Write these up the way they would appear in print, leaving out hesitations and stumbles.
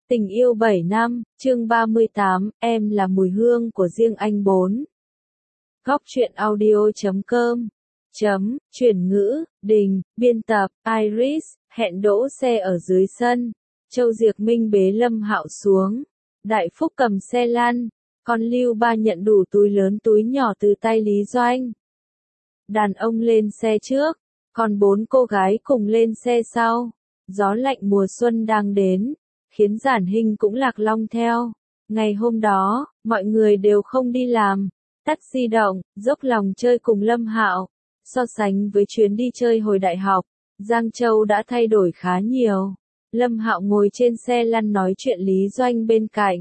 Tình yêu 7 năm, chương 38, em là mùi hương của riêng anh 4. Góc truyện audio.com Chuyển ngữ, Đình, biên tập, Iris, hẹn đỗ xe ở dưới sân. Châu Diệc Minh bế Lâm Hạo xuống. Đại Phúc cầm xe lăn. Còn Lưu Ba nhận đủ túi lớn túi nhỏ từ tay Lý Doanh. Đàn ông lên xe trước, còn 4 cô gái cùng lên xe sau. Gió lạnh mùa xuân đang đến, khiến Giản Hinh cũng lạc long theo. Ngày hôm đó, mọi người đều không đi làm, tắt di động, dốc lòng chơi cùng Lâm Hạo. So sánh với chuyến đi chơi hồi đại học, Giang Châu đã thay đổi khá nhiều. Lâm Hạo ngồi trên xe lăn nói chuyện Lý Doanh bên cạnh.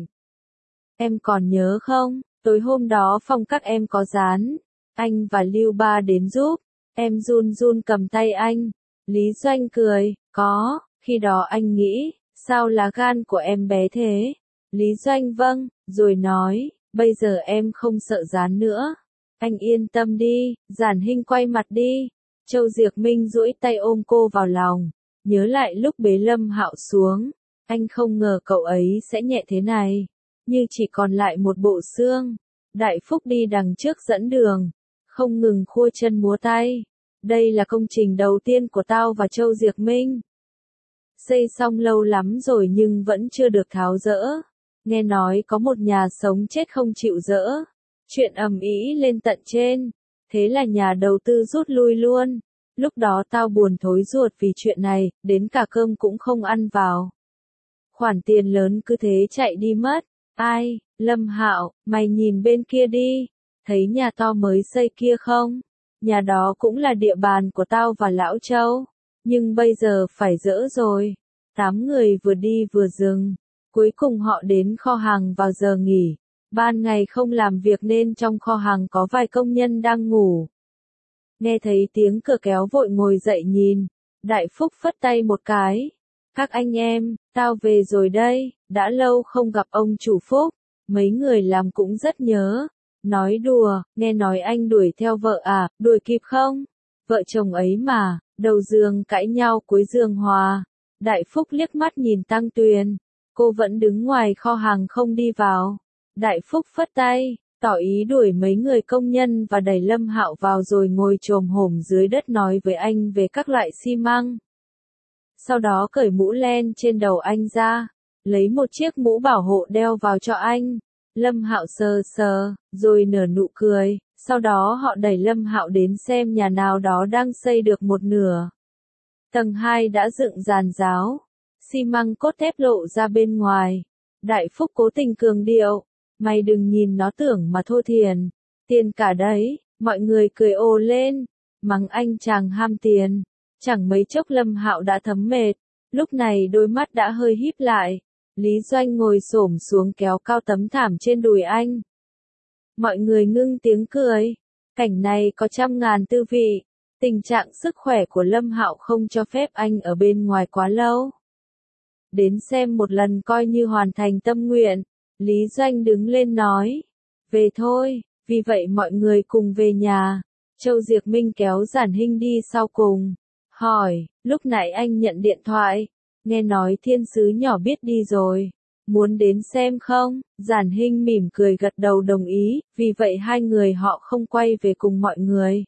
Em còn nhớ không, tối hôm đó phòng các em có dán, anh và Lưu Ba đến giúp, em run run cầm tay anh. Lý Doanh cười, có, khi đó anh nghĩ, sao lá gan của em bé thế? Lý Doanh vâng, rồi nói, bây giờ em không sợ dán nữa. Anh yên tâm đi, Giản Hinh quay mặt đi. Châu Diệc Minh duỗi tay ôm cô vào lòng, nhớ lại lúc bế Lâm Hạo xuống. Anh không ngờ cậu ấy sẽ nhẹ thế này, như chỉ còn lại một bộ xương. Đại Phúc đi đằng trước dẫn đường, không ngừng khua chân múa tay. Đây là công trình đầu tiên của tao và Châu Diệc Minh. Xây xong lâu lắm rồi nhưng vẫn chưa được tháo dỡ. Nghe nói có một nhà sống chết không chịu dỡ. Chuyện ầm ĩ lên tận trên. Thế là nhà đầu tư rút lui luôn. Lúc đó tao buồn thối ruột vì chuyện này, đến cả cơm cũng không ăn vào. Khoản tiền lớn cứ thế chạy đi mất. Ai, Lâm Hạo, mày nhìn bên kia đi. Thấy nhà to mới xây kia không? Nhà đó cũng là địa bàn của tao và Lão Châu. Nhưng bây giờ phải dỡ rồi. 8 người vừa đi vừa dừng. Cuối cùng họ đến kho hàng vào giờ nghỉ. Ban ngày không làm việc nên trong kho hàng có vài công nhân đang ngủ. Nghe thấy tiếng cửa kéo vội ngồi dậy nhìn. Đại Phúc phất tay một cái. Các anh em, tao về rồi đây. Đã lâu không gặp ông chủ Phúc. Mấy người làm cũng rất nhớ. Nói đùa, nghe nói anh đuổi theo vợ à, đuổi kịp không? Vợ chồng ấy mà, đầu giường cãi nhau cuối giường hòa. Đại Phúc liếc mắt nhìn Tăng Tuyền. Cô vẫn đứng ngoài kho hàng không đi vào. Đại Phúc phất tay, tỏ ý đuổi mấy người công nhân và đẩy Lâm Hạo vào rồi ngồi chồm hổm dưới đất nói với anh về các loại xi măng. Sau đó cởi mũ len trên đầu anh ra, lấy một chiếc mũ bảo hộ đeo vào cho anh. Lâm Hạo sờ sờ, rồi nở nụ cười. Sau đó họ đẩy Lâm Hạo đến xem nhà nào đó đang xây được một nửa. Tầng 2 đã dựng giàn giáo, xi măng cốt thép lộ ra bên ngoài. Đại Phúc cố tình cường điệu, mày đừng nhìn nó tưởng mà thô thiền, tiền cả đấy. Mọi người cười ồ lên, mắng anh chàng ham tiền. Chẳng mấy chốc Lâm Hạo đã thấm mệt, lúc này đôi mắt đã hơi híp lại. Lý Doanh ngồi xổm xuống kéo cao tấm thảm trên đùi anh. Mọi người ngưng tiếng cười. Cảnh này có trăm ngàn tư vị. Tình trạng sức khỏe của Lâm Hạo không cho phép anh ở bên ngoài quá lâu. Đến xem một lần coi như hoàn thành tâm nguyện. Lý Doanh đứng lên nói. Về thôi, vì vậy mọi người cùng về nhà. Châu Diệc Minh kéo Giản Hinh đi sau cùng. Hỏi, lúc nãy anh nhận điện thoại. Nghe nói thiên sứ nhỏ biết đi rồi. Muốn đến xem không? Giản Hinh mỉm cười gật đầu đồng ý, vì vậy hai người họ không quay về cùng mọi người,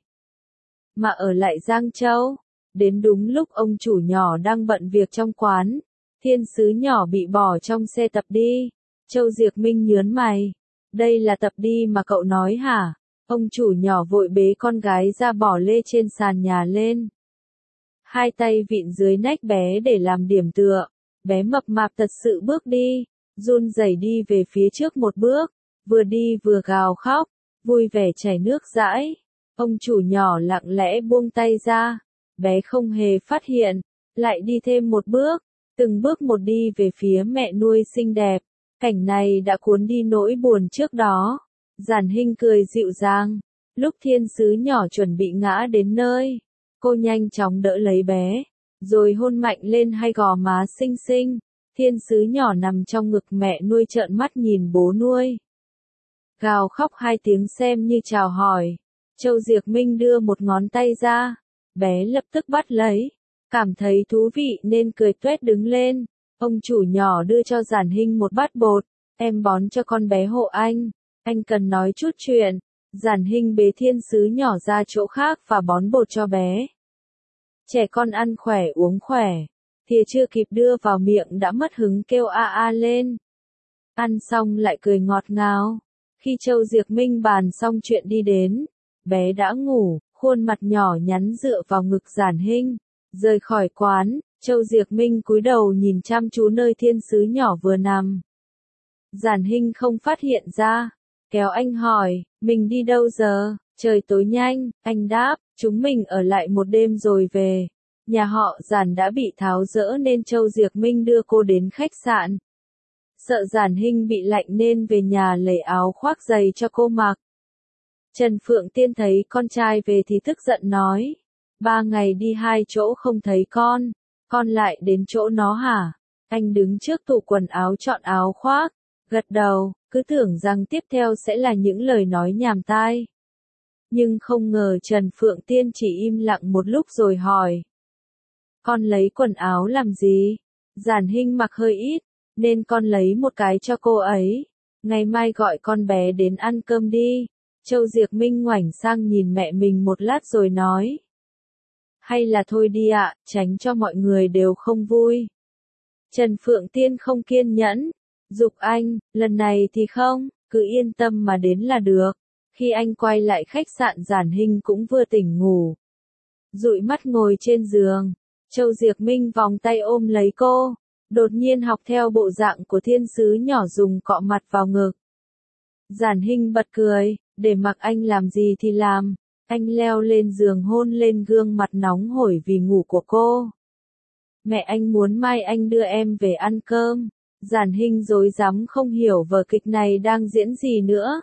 mà ở lại Giang Châu. Đến đúng lúc ông chủ nhỏ đang bận việc trong quán, thiên sứ nhỏ bị bỏ trong xe tập đi. Châu Diệc Minh nhớn mày. Đây là tập đi mà cậu nói hả? Ông chủ nhỏ vội bế con gái ra bỏ lê trên sàn nhà lên. Hai tay vịn dưới nách bé để làm điểm tựa. Bé mập mạp thật sự bước đi, run rẩy đi về phía trước một bước, vừa đi vừa gào khóc, vui vẻ chảy nước dãi. Ông chủ nhỏ lặng lẽ buông tay ra, bé không hề phát hiện, lại đi thêm một bước, từng bước một đi về phía mẹ nuôi xinh đẹp. Cảnh này đã cuốn đi nỗi buồn trước đó. Giản Hinh cười dịu dàng, lúc thiên sứ nhỏ chuẩn bị ngã đến nơi, cô nhanh chóng đỡ lấy bé, rồi hôn mạnh lên hai gò má xinh xinh. Thiên sứ nhỏ nằm trong ngực mẹ nuôi trợn mắt nhìn bố nuôi, gào khóc hai tiếng xem như chào hỏi. Châu Diệc Minh đưa một ngón tay ra, bé lập tức bắt lấy, cảm thấy thú vị nên cười tuét đứng lên. Ông chủ nhỏ đưa cho Giản Hinh một bát bột, em bón cho con bé hộ anh cần nói chút chuyện. Giản Hinh bế thiên sứ nhỏ ra chỗ khác và bón bột cho bé. Trẻ con ăn khỏe uống khỏe, thìa chưa kịp đưa vào miệng đã mất hứng kêu a a lên. Ăn xong lại cười ngọt ngào. Khi Châu Diệc Minh bàn xong chuyện đi đến, bé đã ngủ, khuôn mặt nhỏ nhắn dựa vào ngực Giản Hinh. Rời khỏi quán, Châu Diệc Minh cúi đầu nhìn chăm chú nơi thiên sứ nhỏ vừa nằm. Giản Hinh không phát hiện ra, kéo anh hỏi, mình đi đâu giờ? Trời tối nhanh, anh đáp, chúng mình ở lại một đêm rồi về. Nhà họ Giản đã bị tháo dỡ nên Châu Diệc Minh đưa cô đến khách sạn. Sợ Giản Hinh bị lạnh nên về nhà lấy áo khoác giày cho cô mặc. Trần Phượng Tiên thấy con trai về thì tức giận nói, 3 ngày đi 2 chỗ không thấy con lại đến chỗ nó hả? Anh đứng trước tủ quần áo chọn áo khoác, gật đầu, cứ tưởng rằng tiếp theo sẽ là những lời nói nhảm tai. Nhưng không ngờ Trần Phượng Tiên chỉ im lặng một lúc rồi hỏi. Con lấy quần áo làm gì? Giản Hinh mặc hơi ít, nên con lấy một cái cho cô ấy. Ngày mai gọi con bé đến ăn cơm đi. Châu Diệc Minh ngoảnh sang nhìn mẹ mình một lát rồi nói. Hay là thôi đi ạ, tránh cho mọi người đều không vui. Trần Phượng Tiên không kiên nhẫn, giục anh, lần này thì không, cứ yên tâm mà đến là được. Khi anh quay lại khách sạn Giản Hinh cũng vừa tỉnh ngủ. Dụi mắt ngồi trên giường, Châu Diệc Minh vòng tay ôm lấy cô, đột nhiên học theo bộ dạng của thiên sứ nhỏ dùng cọ mặt vào ngực. Giản Hinh bật cười, để mặc anh làm gì thì làm. Anh leo lên giường hôn lên gương mặt nóng hổi vì ngủ của cô. Mẹ anh muốn mai anh đưa em về ăn cơm. Giản Hinh rối rắm không hiểu vở kịch này đang diễn gì nữa.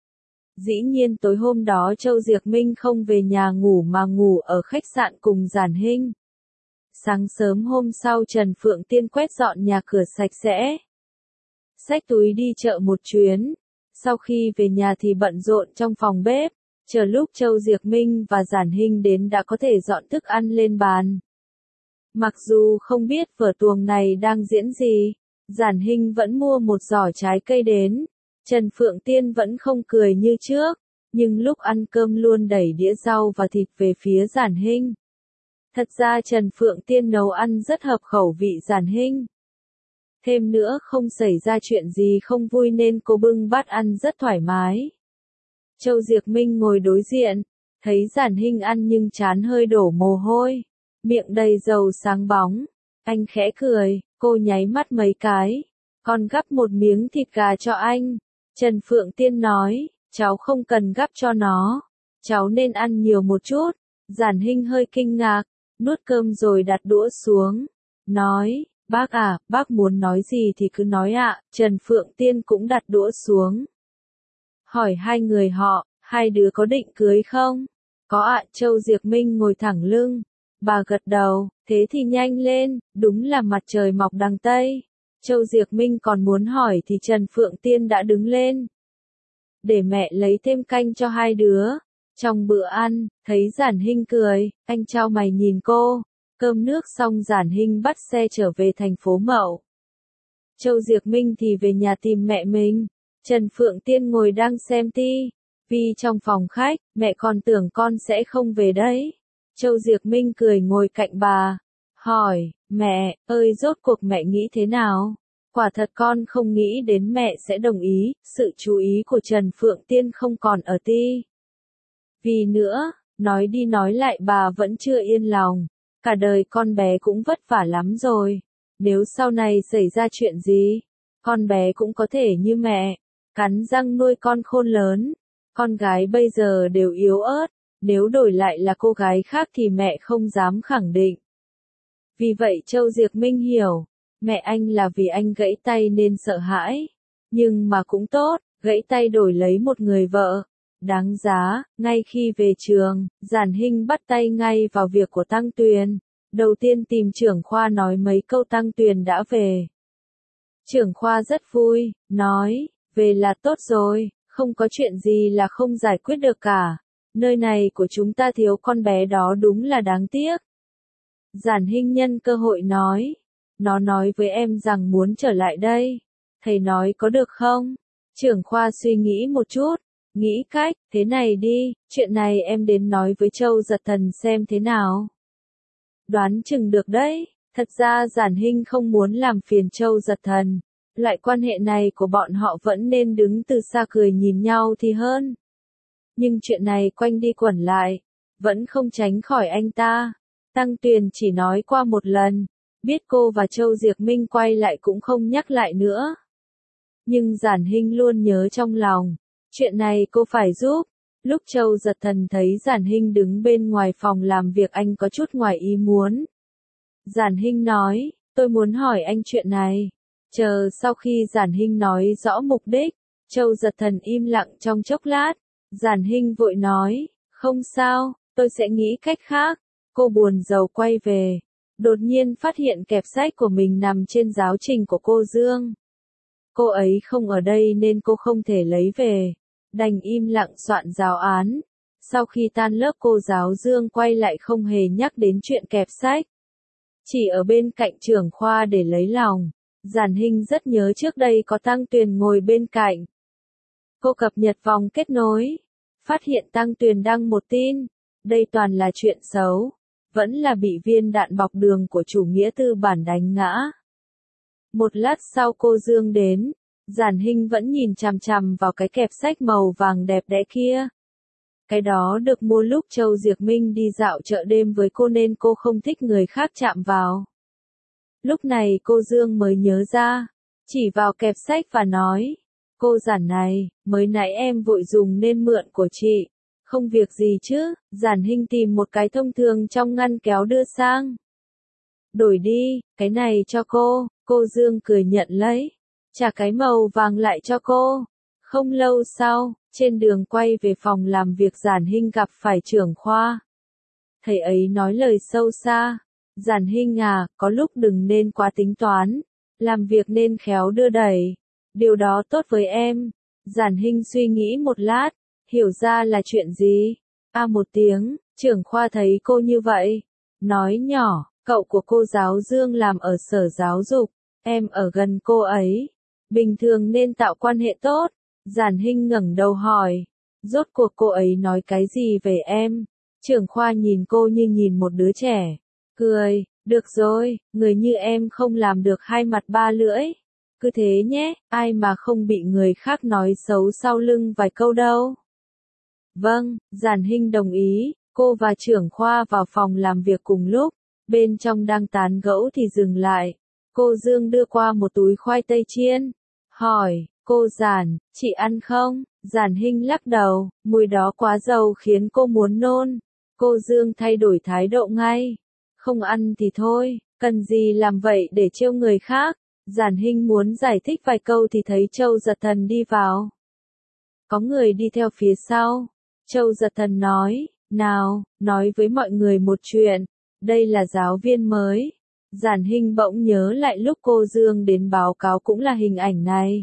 Dĩ nhiên tối hôm đó Châu Diệc Minh không về nhà ngủ mà ngủ ở khách sạn cùng Giản Hinh. Sáng sớm hôm sau Trần Phượng Tiên quét dọn nhà cửa sạch sẽ. Xách túi đi chợ một chuyến. Sau khi về nhà thì bận rộn trong phòng bếp. Chờ lúc Châu Diệc Minh và Giản Hinh đến đã có thể dọn thức ăn lên bàn. Mặc dù không biết vở tuồng này đang diễn gì, Giản Hinh vẫn mua một giỏ trái cây đến. Trần Phượng Tiên vẫn không cười như trước, nhưng lúc ăn cơm luôn đẩy đĩa rau và thịt về phía Giản Hinh. Thật ra Trần Phượng Tiên nấu ăn rất hợp khẩu vị Giản Hinh. Thêm nữa không xảy ra chuyện gì không vui nên cô bưng bát ăn rất thoải mái. Châu Diệc Minh ngồi đối diện, thấy Giản Hinh ăn nhưng trán hơi đổ mồ hôi, miệng đầy dầu sáng bóng. Anh khẽ cười, cô nháy mắt mấy cái. Con gắp một miếng thịt gà cho anh. Trần Phượng Tiên nói, cháu không cần gắp cho nó. Cháu nên ăn nhiều một chút. Giản Hinh hơi kinh ngạc, nuốt cơm rồi đặt đũa xuống. Nói, bác à, bác muốn nói gì thì cứ nói ạ. Trần Phượng Tiên cũng đặt đũa xuống. Hỏi hai người họ, hai đứa có định cưới không? Có ạ. Châu Diệc Minh ngồi thẳng lưng. Bà gật đầu, thế thì nhanh lên, đúng là mặt trời mọc đằng Tây. Châu Diệc Minh còn muốn hỏi thì Trần Phượng Tiên đã đứng lên. Để mẹ lấy thêm canh cho hai đứa. Trong bữa ăn, thấy Giản Hinh cười, anh chau mày nhìn cô. Cơm nước xong Giản Hinh bắt xe trở về thành phố Mậu. Châu Diệc Minh thì về nhà tìm mẹ mình. Trần Phượng Tiên ngồi đang xem ti.vi trong phòng khách, mẹ còn tưởng con sẽ không về đấy. Châu Diệc Minh cười ngồi cạnh bà, hỏi, mẹ ơi rốt cuộc mẹ nghĩ thế nào? Quả thật con không nghĩ đến mẹ sẽ đồng ý, sự chú ý của Trần Phượng Tiên không còn ở ti.vi nữa, nói đi nói lại bà vẫn chưa yên lòng, cả đời con bé cũng vất vả lắm rồi, nếu sau này xảy ra chuyện gì, con bé cũng có thể như mẹ, cắn răng nuôi con khôn lớn, con gái bây giờ đều yếu ớt. Nếu đổi lại là cô gái khác thì mẹ không dám khẳng định. Vì vậy Châu Diệc Minh hiểu, mẹ anh là vì anh gãy tay nên sợ hãi. Nhưng mà cũng tốt, gãy tay đổi lấy một người vợ. Đáng giá, ngay khi về trường, Giản Hinh bắt tay ngay vào việc của Tăng Tuyền. Đầu tiên tìm trưởng khoa nói mấy câu Tăng Tuyền đã về. Trưởng khoa rất vui, nói, về là tốt rồi, không có chuyện gì là không giải quyết được cả. Nơi này của chúng ta thiếu con bé đó đúng là đáng tiếc. Giản Hinh nhân cơ hội nói. Nó nói với em rằng muốn trở lại đây. Thầy nói có được không? Trưởng khoa suy nghĩ một chút, nghĩ cách, thế này đi, chuyện này em đến nói với Châu Giật Thần xem thế nào. Đoán chừng được đấy, thật ra Giản Hinh không muốn làm phiền Châu Giật Thần. Loại quan hệ này của bọn họ vẫn nên đứng từ xa cười nhìn nhau thì hơn. Nhưng chuyện này quanh đi quẩn lại, vẫn không tránh khỏi anh ta. Tăng Tuyền chỉ nói qua một lần, biết cô và Châu Diệc Minh quay lại cũng không nhắc lại nữa. Nhưng Giản Hinh luôn nhớ trong lòng, chuyện này cô phải giúp. Lúc Châu Giật Thần thấy Giản Hinh đứng bên ngoài phòng làm việc anh có chút ngoài ý muốn. Giản Hinh nói, tôi muốn hỏi anh chuyện này. Chờ sau khi Giản Hinh nói rõ mục đích, Châu Giật Thần im lặng trong chốc lát. Giản Hinh vội nói, không sao, tôi sẽ nghĩ cách khác. Cô buồn rầu quay về, đột nhiên phát hiện kẹp sách của mình nằm trên giáo trình của cô Dương. Cô ấy không ở đây nên cô không thể lấy về, đành im lặng soạn giáo án. Sau khi tan lớp cô giáo Dương quay lại không hề nhắc đến chuyện kẹp sách. Chỉ ở bên cạnh trưởng khoa để lấy lòng. Giản Hinh rất nhớ trước đây có Tăng Tuyền ngồi bên cạnh. Cô cập nhật vòng kết nối, phát hiện Tăng Tuyền đăng một tin, đây toàn là chuyện xấu, vẫn là bị viên đạn bọc đường của chủ nghĩa tư bản đánh ngã. Một lát sau cô Dương đến, Giản Hinh vẫn nhìn chằm chằm vào cái kẹp sách màu vàng đẹp đẽ kia. Cái đó được mua lúc Châu Diệc Minh đi dạo chợ đêm với cô nên cô không thích người khác chạm vào. Lúc này cô Dương mới nhớ ra, chỉ vào kẹp sách và nói, cô Giản này, mới nãy em vội dùng nên mượn của chị, không việc gì chứ. Giản Hinh tìm một cái thông thường trong ngăn kéo đưa sang. Đổi đi, cái này cho cô Dương cười nhận lấy, trả cái màu vàng lại cho cô. Không lâu sau, trên đường quay về phòng làm việc Giản Hinh gặp phải trưởng khoa. Thầy ấy nói lời sâu xa. Giản Hinh à, có lúc đừng nên quá tính toán, làm việc nên khéo đưa đẩy, điều đó tốt với em. Giản Hinh suy nghĩ một lát, hiểu ra là chuyện gì. Một tiếng, trưởng khoa thấy cô như vậy, nói nhỏ, cậu của cô giáo Dương làm ở sở giáo dục, em ở gần cô ấy, bình thường nên tạo quan hệ tốt. Giản Hinh ngẩng đầu hỏi, rốt cuộc cô ấy nói cái gì về em? Trưởng khoa nhìn cô như nhìn một đứa trẻ. Cười, được rồi, người như em không làm được hai mặt ba lưỡi. Cứ thế nhé, ai mà không bị người khác nói xấu sau lưng vài câu đâu. Vâng, Giản Hinh đồng ý, cô và trưởng khoa vào phòng làm việc cùng lúc, bên trong đang tán gẫu thì dừng lại. Cô Dương đưa qua một túi khoai tây chiên, hỏi, cô Giản, chị ăn không? Giản Hinh lắc đầu, mùi đó quá dầu khiến cô muốn nôn. Cô Dương thay đổi thái độ ngay. Không ăn thì thôi, cần gì làm vậy để trêu người khác. Giản Hinh muốn giải thích vài câu thì thấy Châu Giật Thần đi vào. Có người đi theo phía sau. Châu Giật Thần nói, nào, nói với mọi người một chuyện, đây là giáo viên mới. Giản Hinh bỗng nhớ lại lúc cô Dương đến báo cáo cũng là hình ảnh này.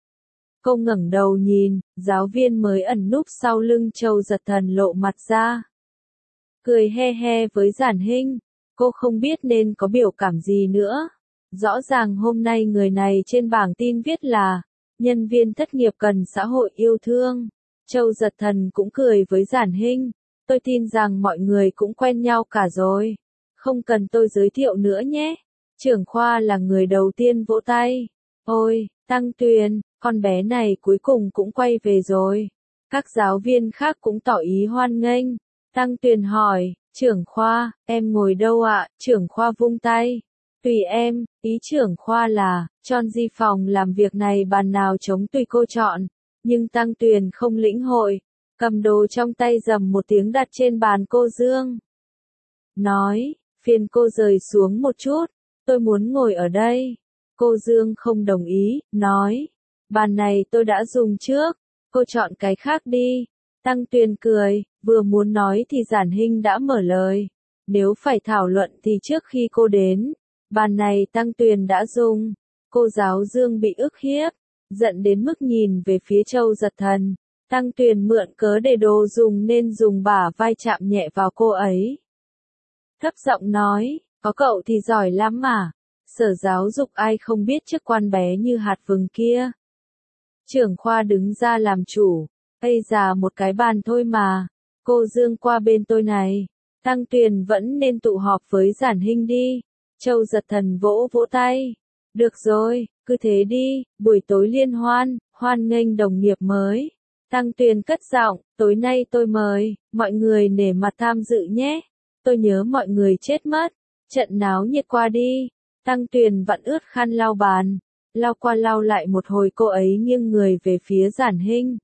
Cô ngẩng đầu nhìn, giáo viên mới ẩn núp sau lưng Châu Giật Thần lộ mặt ra. Cười he he với Giản Hinh. Cô không biết nên có biểu cảm gì nữa. Rõ ràng hôm nay người này trên bảng tin viết là nhân viên thất nghiệp cần xã hội yêu thương. Châu Giật Thần cũng cười với Giản Hinh. Tôi tin rằng mọi người cũng quen nhau cả rồi. Không cần tôi giới thiệu nữa nhé. Trưởng khoa là người đầu tiên vỗ tay. Ôi, Tăng Tuyền, con bé này cuối cùng cũng quay về rồi. Các giáo viên khác cũng tỏ ý hoan nghênh. Tăng Tuyền hỏi, trưởng khoa, em ngồi đâu ạ? Trưởng khoa vung tay. Tùy em, ý trưởng khoa là, chọn di phòng làm việc này bàn nào trống tùy cô chọn. Nhưng Tăng Tuyền không lĩnh hội, cầm đồ trong tay rầm một tiếng đặt trên bàn cô Dương. Nói, phiền cô rời xuống một chút, tôi muốn ngồi ở đây. Cô Dương không đồng ý, nói, bàn này tôi đã dùng trước, cô chọn cái khác đi. Tăng Tuyền cười, vừa muốn nói thì Giản Hinh đã mở lời. Nếu phải thảo luận thì trước khi cô đến, bàn này Tăng Tuyền đã dùng. Cô giáo Dương bị ức hiếp, giận đến mức nhìn về phía Châu Giật Thần. Tăng Tuyền mượn cớ để đồ dùng nên dùng bả vai chạm nhẹ vào cô ấy. Thấp giọng nói, có cậu thì giỏi lắm mà. Sở giáo dục ai không biết chức quan bé như hạt vừng kia. Trưởng khoa đứng ra làm chủ. Ây già một cái bàn thôi mà. Cô Dương qua bên tôi này. Tăng Tuyền vẫn nên tụ họp với Giản Hinh đi. Châu Giật Thần vỗ vỗ tay. Được rồi, cứ thế đi, buổi tối liên hoan, hoan nghênh đồng nghiệp mới. Tăng Tuyền cất giọng, tối nay tôi mời, mọi người nể mặt tham dự nhé. Tôi nhớ mọi người chết mất. Trận náo nhiệt qua đi. Tăng Tuyền vặn ướt khăn lau bàn. Lau qua lau lại một hồi cô ấy nghiêng người về phía Giản Hinh.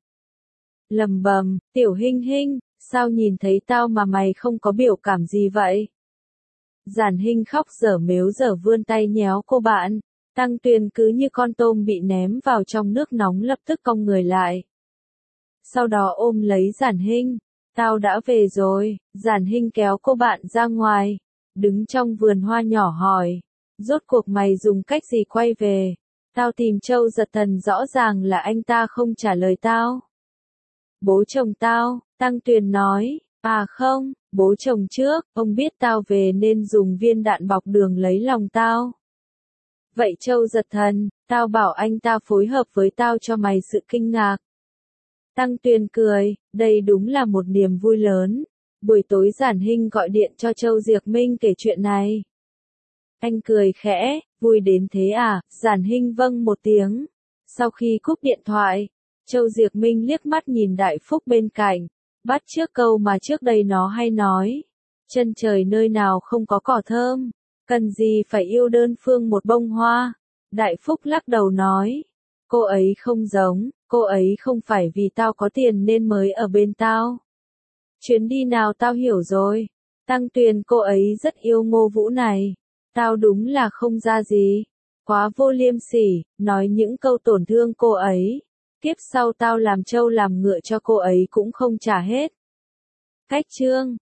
Lầm bầm, Tiểu Hinh Hinh, sao nhìn thấy tao mà mày không có biểu cảm gì vậy? Giản Hinh khóc dở mếu dở vươn tay nhéo cô bạn. Tăng Tuyền cứ như con tôm bị ném vào trong nước nóng lập tức cong người lại. Sau đó ôm lấy Giản Hinh. Tao đã về rồi. Giản Hinh kéo cô bạn ra ngoài. Đứng trong vườn hoa nhỏ hỏi. Rốt cuộc mày dùng cách gì quay về? Tao tìm Châu Giật Thần rõ ràng là anh ta không trả lời tao. Bố chồng tao, Tăng Tuyền nói. À không, bố chồng trước, ông biết tao về nên dùng viên đạn bọc đường lấy lòng tao. Vậy Châu Giật Thần, tao bảo anh ta phối hợp với tao cho mày sự kinh ngạc. Tăng Tuyền cười, đây đúng là một niềm vui lớn. Buổi tối Giản Hinh gọi điện cho Châu Diệc Minh kể chuyện này. Anh cười khẽ, vui đến thế à? Giản Hinh vâng một tiếng. Sau khi cúp điện thoại, Châu Diệc Minh liếc mắt nhìn Đại Phúc bên cạnh, bắt chước câu mà trước đây nó hay nói. Chân trời nơi nào không có cỏ thơm, cần gì phải yêu đơn phương một bông hoa. Đại Phúc lắc đầu nói, cô ấy không giống, cô ấy không phải vì tao có tiền nên mới ở bên tao. Chuyến đi nào tao hiểu rồi. Tăng Tuyền cô ấy rất yêu Ngô Vũ này. Tao đúng là không ra gì. Quá vô liêm sỉ, nói những câu tổn thương cô ấy. Kiếp sau tao làm trâu làm ngựa cho cô ấy cũng không trả hết. Cách chương